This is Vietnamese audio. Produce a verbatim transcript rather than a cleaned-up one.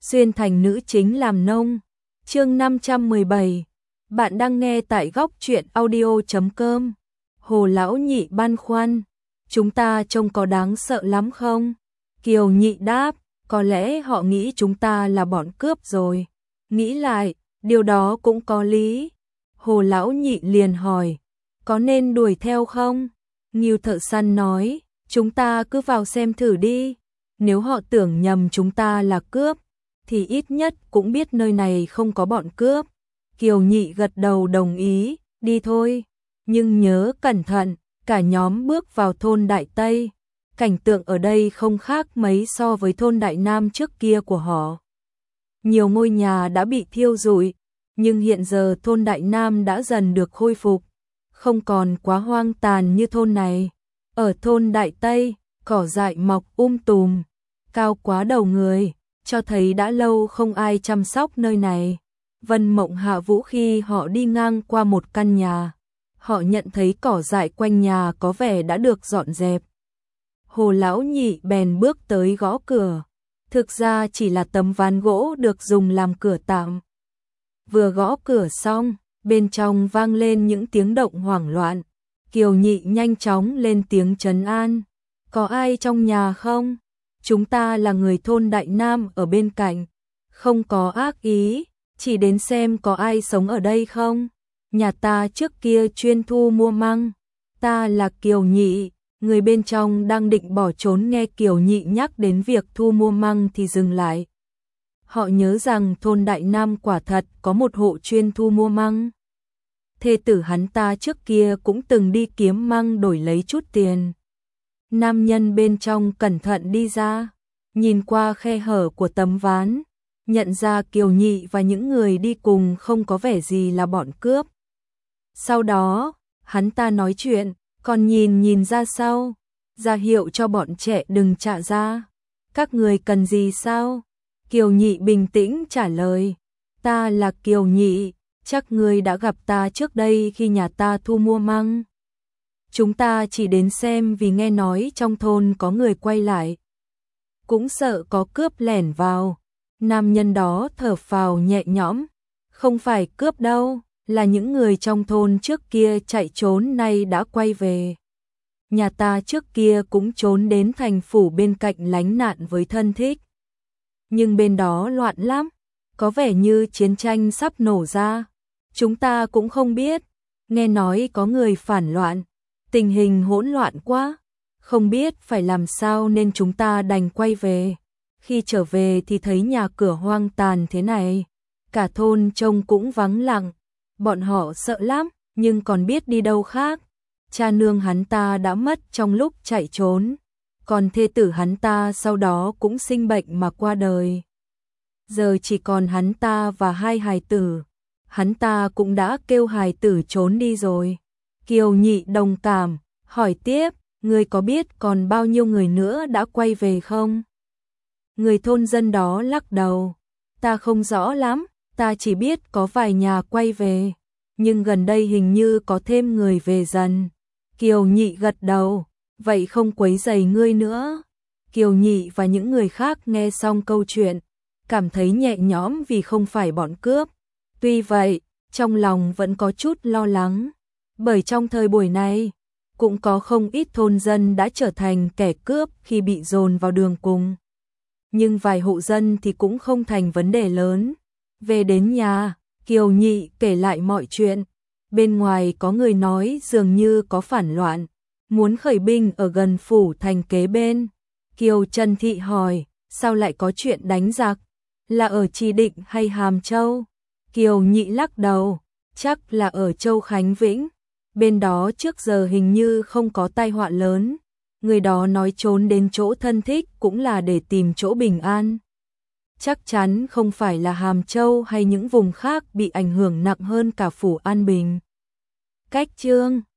xuyên thành nữ chính làm nông. Chương năm trăm mười bảy. Bạn đang nghe tại góc truyện audio chấm com. Hồ lão nhị băn khoăn, chúng ta trông có đáng sợ lắm không? Kiều nhị đáp, có lẽ họ nghĩ chúng ta là bọn cướp rồi. Nghĩ lại, điều đó cũng có lý. Hồ lão nhị liền hỏi, có nên đuổi theo không? Ngưu thợ săn nói, chúng ta cứ vào xem thử đi. Nếu họ tưởng nhầm chúng ta là cướp, thì ít nhất cũng biết nơi này không có bọn cướp. Kiều nhị gật đầu đồng ý, đi thôi. Nhưng nhớ cẩn thận, cả nhóm bước vào thôn Đại Tây. Cảnh tượng ở đây không khác mấy so với thôn Đại Nam trước kia của họ. Nhiều ngôi nhà đã bị thiêu rụi, nhưng hiện giờ thôn Đại Nam đã dần được khôi phục, không còn quá hoang tàn như thôn này. Ở thôn Đại Tây, cỏ dại mọc um tùm, cao quá đầu người, cho thấy đã lâu không ai chăm sóc nơi này. Vân Mộng hạ vũ khi họ đi ngang qua một căn nhà. Họ nhận thấy cỏ dại quanh nhà có vẻ đã được dọn dẹp. Hồ lão nhị bèn bước tới gõ cửa. Thực ra chỉ là tấm ván gỗ được dùng làm cửa tạm. Vừa gõ cửa xong, bên trong vang lên những tiếng động hoảng loạn. Kiều nhị nhanh chóng lên tiếng trấn an. Có ai trong nhà không? Chúng ta là người thôn Đại Nam ở bên cạnh. Không có ác ý, chỉ đến xem có ai sống ở đây không. Nhà ta trước kia chuyên thu mua măng. Ta là Kiều nhị. Người bên trong đang định bỏ trốn nghe Kiều nhị nhắc đến việc thu mua măng thì dừng lại. Họ nhớ rằng thôn Đại Nam quả thật có một hộ chuyên thu mua măng. Thê tử hắn ta trước kia cũng từng đi kiếm măng đổi lấy chút tiền. Nam nhân bên trong cẩn thận đi ra, nhìn qua khe hở của tấm ván, nhận ra Kiều nhị và những người đi cùng không có vẻ gì là bọn cướp. Sau đó, hắn ta nói chuyện, còn nhìn nhìn ra sau, ra hiệu cho bọn trẻ đừng trả ra. Các người cần gì sao? Kiều nhị bình tĩnh trả lời, ta là Kiều nhị, chắc người đã gặp ta trước đây khi nhà ta thu mua măng. Chúng ta chỉ đến xem vì nghe nói trong thôn có người quay lại. Cũng sợ có cướp lẻn vào. Nam nhân đó thở phào nhẹ nhõm, không phải cướp đâu, là những người trong thôn trước kia chạy trốn nay đã quay về. Nhà ta trước kia cũng trốn đến thành phủ bên cạnh lánh nạn với thân thích. Nhưng bên đó loạn lắm, có vẻ như chiến tranh sắp nổ ra. Chúng ta cũng không biết, nghe nói có người phản loạn, tình hình hỗn loạn quá, không biết phải làm sao nên chúng ta đành quay về. Khi trở về thì thấy nhà cửa hoang tàn thế này, cả thôn trông cũng vắng lặng. Bọn họ sợ lắm, nhưng còn biết đi đâu khác. Cha nương hắn ta đã mất trong lúc chạy trốn, còn thê tử hắn ta sau đó cũng sinh bệnh mà qua đời. Giờ chỉ còn hắn ta và hai hài tử. Hắn ta cũng đã kêu hài tử trốn đi rồi. Kiều nhị đồng cảm, hỏi tiếp, người có biết còn bao nhiêu người nữa đã quay về không? Người thôn dân đó lắc đầu, ta không rõ lắm, ta chỉ biết có vài nhà quay về, nhưng gần đây hình như có thêm người về dần. Kiều nhị gật đầu, vậy không quấy rầy ngươi nữa. Kiều nhị và những người khác nghe xong câu chuyện, cảm thấy nhẹ nhõm vì không phải bọn cướp. Tuy vậy, trong lòng vẫn có chút lo lắng, bởi trong thời buổi này, cũng có không ít thôn dân đã trở thành kẻ cướp khi bị dồn vào đường cùng. Nhưng vài hộ dân thì cũng không thành vấn đề lớn. Về đến nhà, Kiều nhị kể lại mọi chuyện. Bên ngoài có người nói dường như có phản loạn, muốn khởi binh ở gần phủ thành kế bên. Kiều Trần Thị hỏi, sao lại có chuyện đánh giặc? Là ở Trì Định hay Hàm Châu? Kiều nhị lắc đầu, chắc là ở Châu Khánh Vĩnh. Bên đó trước giờ hình như không có tai họa lớn. Người đó nói trốn đến chỗ thân thích cũng là để tìm chỗ bình an. Chắc chắn không phải là Hàm Châu hay những vùng khác bị ảnh hưởng nặng hơn cả phủ An Bình. Cách chương